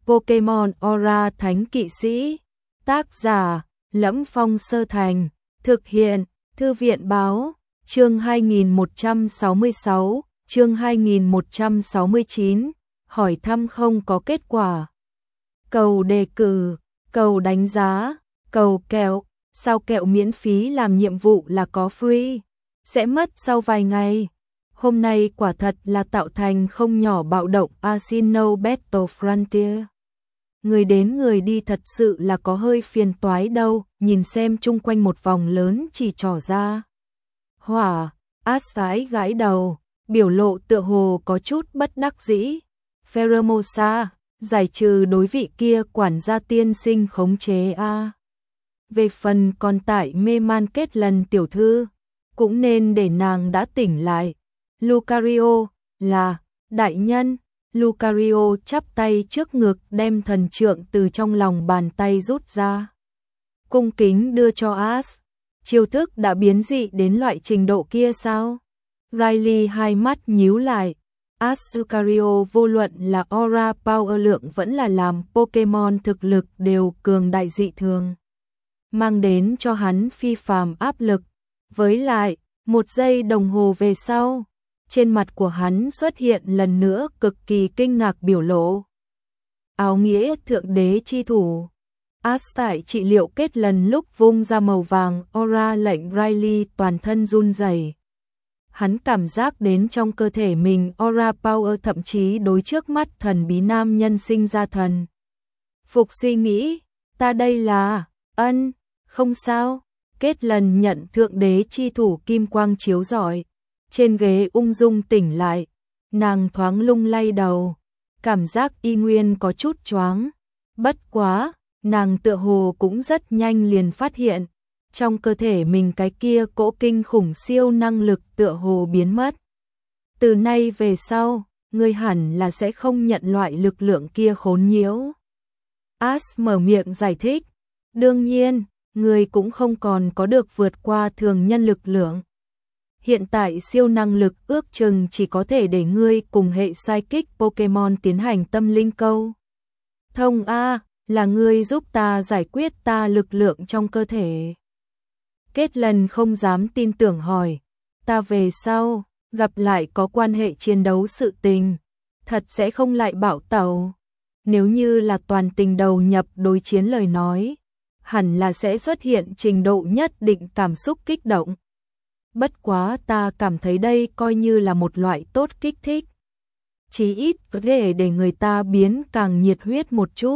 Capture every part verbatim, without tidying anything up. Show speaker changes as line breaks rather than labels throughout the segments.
Pokemon Aura Thánh Kỵ Sĩ. Tác giả: Lẫm Phong Sơ Thành. Thực hiện: Thư viện báo. Chương hai nghìn một trăm sáu mươi sáu, chương hai nghìn một trăm sáu mươi chín. Hỏi thăm không có kết quả. Cầu đề cử, cầu đánh giá, cầu kẹo. Sao kẹo miễn phí làm nhiệm vụ là có free? Sẽ mất sau vài ngày. Hôm nay quả thật là tạo thành không nhỏ bạo động Asino Battle Frontier. Người đến người đi thật sự là có hơi phiền toái đâu, nhìn xem chung quanh một vòng lớn chỉ trỏ ra. Hỏa, Ash gãi gãi đầu, biểu lộ tựa hồ có chút bất đắc dĩ. Pheromosa, giải trừ đối vị kia quản gia tiên sinh khống chế a. Về phần còn tại mê man kết lần tiểu thư, cũng nên để nàng đã tỉnh lại. Lucario, là, đại nhân. Lucario chắp tay trước ngực đem thần trượng từ trong lòng bàn tay rút ra. Cung kính đưa cho Ash. Chiêu thức đã biến dị đến loại trình độ kia sao? Riley hai mắt nhíu lại. Ash Lucario vô luận là aura power lượng vẫn là làm Pokemon thực lực đều cường đại dị thường, mang đến cho hắn phi phàm áp lực. Với lại, một giây đồng hồ về sau, trên mặt của hắn xuất hiện lần nữa cực kỳ kinh ngạc biểu lộ. Áo nghĩa thượng đế chi thủ. Ash tại trị liệu kết lần lúc vung ra màu vàng aura lệnh Riley toàn thân run rẩy. Hắn cảm giác đến trong cơ thể mình aura power thậm chí đối trước mắt thần bí nam nhân sinh ra thần phục suy nghĩ. Ta đây là, ân, không sao. Kết lần nhận thượng đế chi thủ kim quang chiếu rọi. Trên ghế ung dung tỉnh lại, nàng thoáng lung lay đầu, cảm giác y nguyên có chút choáng. Bất quá, nàng tựa hồ cũng rất nhanh liền phát hiện, trong cơ thể mình cái kia cỗ kinh khủng siêu năng lực tựa hồ biến mất. Từ nay về sau, ngươi hẳn là sẽ không nhận loại lực lượng kia khốn nhiễu. Ash mở miệng giải thích, đương nhiên, ngươi cũng không còn có được vượt qua thường nhân lực lượng. Hiện tại siêu năng lực ước chừng chỉ có thể để ngươi cùng hệ Psychic Pokemon tiến hành tâm linh câu thông a, là ngươi giúp ta giải quyết ta lực lượng trong cơ thể. Kết lần không dám tin tưởng hỏi, ta về sau, gặp lại có quan hệ chiến đấu sự tình, thật sẽ không lại bảo tẩu. Nếu như là toàn tình đầu nhập đối chiến lời nói, hẳn là sẽ xuất hiện trình độ nhất định cảm xúc kích động. Bất quá ta cảm thấy đây coi như là một loại tốt kích thích. Chí ít có thể để người ta biến càng nhiệt huyết một chút.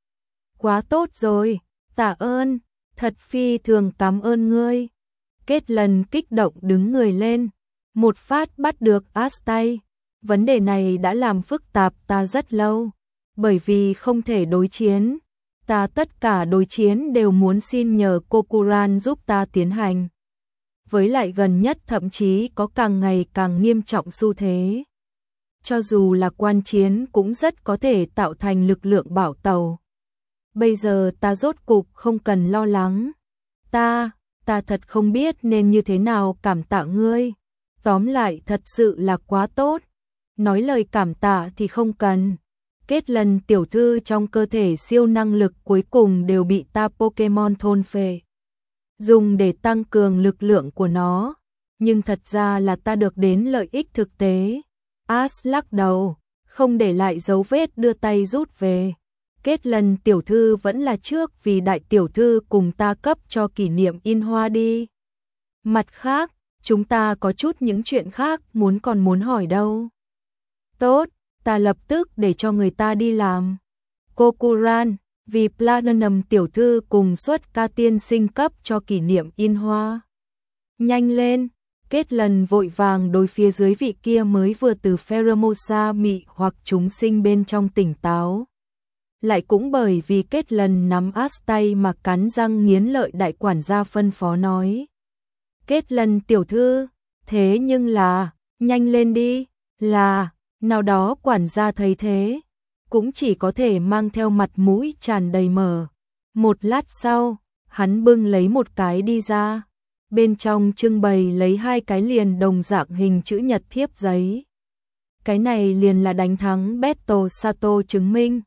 Quá tốt rồi, tạ ơn, thật phi thường cảm ơn ngươi. Kết lần kích động đứng người lên, một phát bắt được Ash tay. Vấn đề này đã làm phức tạp ta rất lâu, bởi vì không thể đối chiến. Ta tất cả đối chiến đều muốn xin nhờ Kokuran giúp ta tiến hành. Với lại gần nhất thậm chí có càng ngày càng nghiêm trọng xu thế. Cho dù là quan chiến cũng rất có thể tạo thành lực lượng bảo tàu. Bây giờ ta rốt cục không cần lo lắng. Ta, ta thật không biết nên như thế nào cảm tạ ngươi. Tóm lại thật sự là quá tốt. Nói lời cảm tạ thì không cần. Kết lần tiểu thư trong cơ thể siêu năng lực cuối cùng đều bị ta Pokemon thôn phệ, dùng để tăng cường lực lượng của nó, nhưng thật ra là ta được đến lợi ích thực tế. Ash lắc đầu, không để lại dấu vết đưa tay rút về. Kết lần tiểu thư vẫn là trước vì đại tiểu thư cùng ta cấp cho kỷ niệm in hoa đi. Mặt khác, chúng ta có chút những chuyện khác muốn còn muốn hỏi đâu. Tốt, ta lập tức để cho người ta đi làm. Kokuran, vì Platinum tiểu thư cùng xuất ca tiên sinh cấp cho kỷ niệm in hoa. Nhanh lên, kết lần vội vàng đối phía dưới vị kia mới vừa từ Pheromosa mị hoặc chúng sinh bên trong tỉnh táo. Lại cũng bởi vì kết lần nắm Ash tay mà cắn răng nghiến lợi đại quản gia phân phó nói. Kết lần tiểu thư, thế nhưng là, nhanh lên đi, là, nào đó quản gia thấy thế, cũng chỉ có thể mang theo mặt mũi tràn đầy mờ. Một lát sau, hắn bưng lấy một cái đi ra. Bên trong trưng bày lấy hai cái liền đồng dạng hình chữ nhật thiếp giấy. Cái này liền là đánh thắng Battle Sato chứng minh.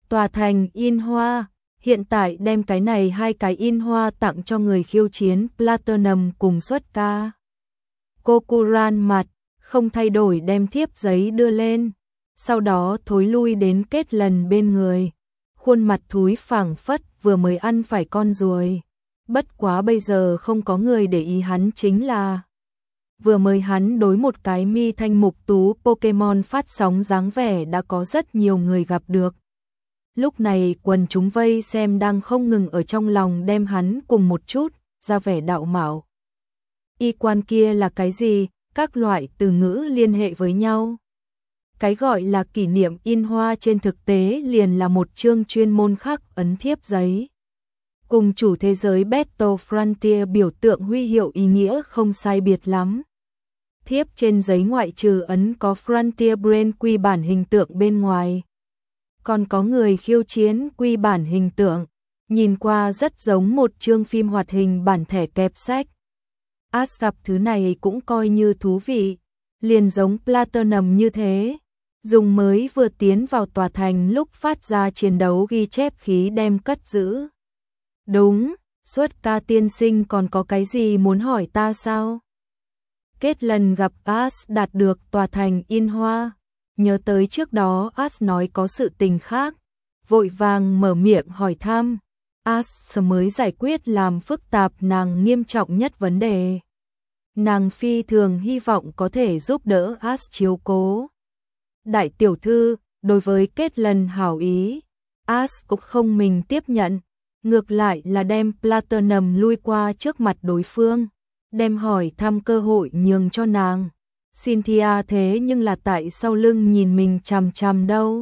tòa thành in hoa, hiện tại đem cái này hai cái in hoa tặng cho người khiêu chiến Platinum cùng xuất ca. Cô Kuran mặt, không thay đổi đem thiếp giấy đưa lên, sau đó thối lui đến Kết Lần bên người. Khuôn mặt thúi phảng phất vừa mới ăn phải con ruồi. Bất quá bây giờ không có người để ý hắn chính là vừa mới hắn đối một cái mi thanh mục tú Pokemon phát sóng dáng vẻ đã có rất nhiều người gặp được. Lúc này quần chúng vây xem đang không ngừng ở trong lòng đem hắn cùng một chút, ra vẻ đạo mạo. Y quan kia là cái gì? Các loại từ ngữ liên hệ với nhau. Cái gọi là kỷ niệm in hoa trên thực tế liền là một chương chuyên môn khắc ấn thiếp giấy. Cùng chủ thế giới Battle Frontier biểu tượng huy hiệu ý nghĩa không sai biệt lắm. Thiếp trên giấy ngoại trừ ấn có Frontier Brand quy bản hình tượng bên ngoài. Còn có người khiêu chiến quy bản hình tượng, nhìn qua rất giống một chương phim hoạt hình bản thẻ kẹp sách. Ash gặp thứ này cũng coi như thú vị, liền giống Platinum như thế. Dùng mới vừa tiến vào tòa thành lúc phát ra chiến đấu ghi chép khí đem cất giữ. Đúng, Xuất ca tiên sinh còn có cái gì muốn hỏi ta sao? Kết lần gặp Ash đạt được tòa thành in hoa, nhớ tới trước đó Ash nói có sự tình khác, vội vàng mở miệng hỏi thăm. Ash mới giải quyết làm phức tạp nàng nghiêm trọng nhất vấn đề. Nàng phi thường hy vọng có thể giúp đỡ Ash chiếu cố. Đại tiểu thư, đối với Kết lần hảo ý, Ash cũng không mình tiếp nhận, ngược lại là đem Platinum lui qua trước mặt đối phương, đem hỏi thăm cơ hội nhường cho nàng. Cynthia thế nhưng là tại sau lưng nhìn mình chằm chằm đâu.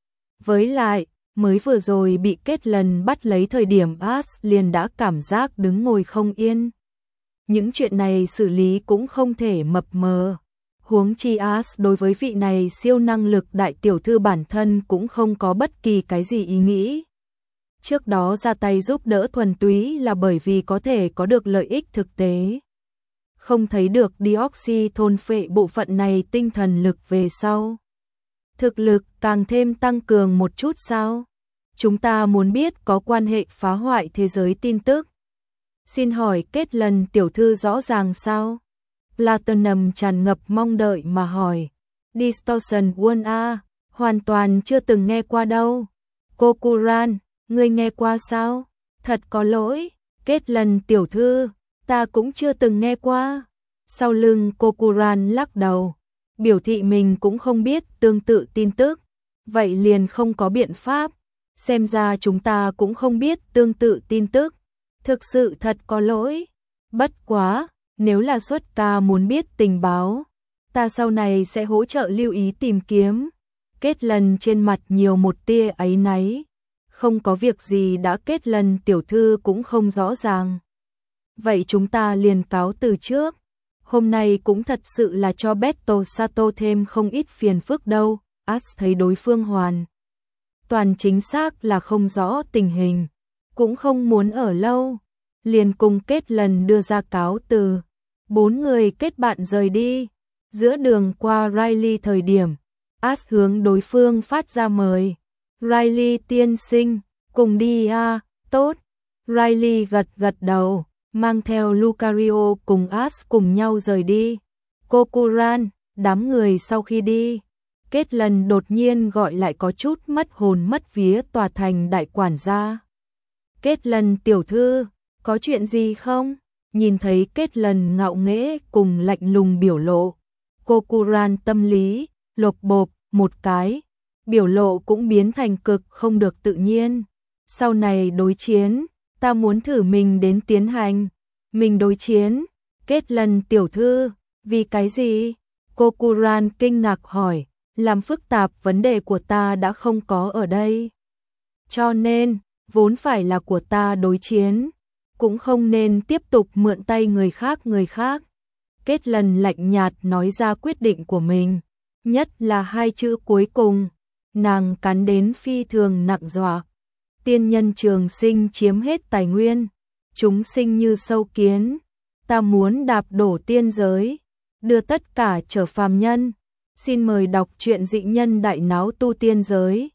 Với lại, mới vừa rồi bị Kết lần bắt lấy thời điểm Ash liền đã cảm giác đứng ngồi không yên. Những chuyện này xử lý cũng không thể mập mờ. Huống chi Ash đối với vị này siêu năng lực đại tiểu thư bản thân cũng không có bất kỳ cái gì ý nghĩ. Trước đó ra tay giúp đỡ thuần túy là bởi vì có thể có được lợi ích thực tế. Không thấy được Deoxy thôn phệ bộ phận này tinh thần lực về sau. Thực lực càng thêm tăng cường một chút sao? Chúng ta muốn biết có quan hệ phá hoại thế giới tin tức. Xin hỏi Kết lần tiểu thư rõ ràng sao? Platinum tràn ngập mong đợi mà hỏi. Distortion World A, hoàn toàn chưa từng nghe qua đâu. Cô Kuran, ngươi nghe qua sao? Thật có lỗi, Kết lần tiểu thư, ta cũng chưa từng nghe qua. Sau lưng cô Kuran lắc đầu, biểu thị mình cũng không biết tương tự tin tức. Vậy liền không có biện pháp. Xem ra chúng ta cũng không biết tương tự tin tức. Thực sự thật có lỗi. Bất quá, nếu là Xuất ca muốn biết tình báo, ta sau này sẽ hỗ trợ lưu ý tìm kiếm. Kết lần trên mặt nhiều một tia áy náy. Không có việc gì đã Kết lần tiểu thư cũng không rõ ràng. Vậy chúng ta liền cáo từ trước. Hôm nay cũng thật sự là cho Battle Sato thêm không ít phiền phức đâu. Ash thấy đối phương hoàn toàn chính xác là không rõ tình hình, cũng không muốn ở lâu, liền cùng Kết lần đưa ra cáo từ. Bốn người kết bạn rời đi. Giữa đường qua Riley thời điểm, Ash hướng đối phương phát ra mời. Riley tiên sinh, cùng đi à, tốt. Riley gật gật đầu, mang theo Lucario cùng Ash cùng nhau rời đi. Cô Kuran, đám người sau khi đi, Kết lần đột nhiên gọi lại có chút mất hồn mất vía tòa thành đại quản gia. Kết lần tiểu thư, có chuyện gì không? Nhìn thấy Kết lần ngạo nghễ cùng lạnh lùng biểu lộ, cô Kuran tâm lý lột bộp một cái, biểu lộ cũng biến thành cực không được tự nhiên. Sau này đối chiến, ta muốn thử mình đến tiến hành. Mình đối chiến? Kết lần tiểu thư, vì cái gì? Cô Kuran kinh ngạc hỏi, làm phức tạp vấn đề của ta đã không có ở đây. Cho nên, vốn phải là của ta đối chiến, cũng không nên tiếp tục mượn tay người khác người khác. Kết lần lạnh nhạt nói ra quyết định của mình, nhất là hai chữ cuối cùng, nàng cắn đến phi thường nặng dọa. Tiên nhân trường sinh chiếm hết tài nguyên, chúng sinh như sâu kiến, ta muốn đạp đổ tiên giới, đưa tất cả trở phàm nhân. Xin mời đọc truyện Dị Nhân Đại Náo Tu Tiên Giới.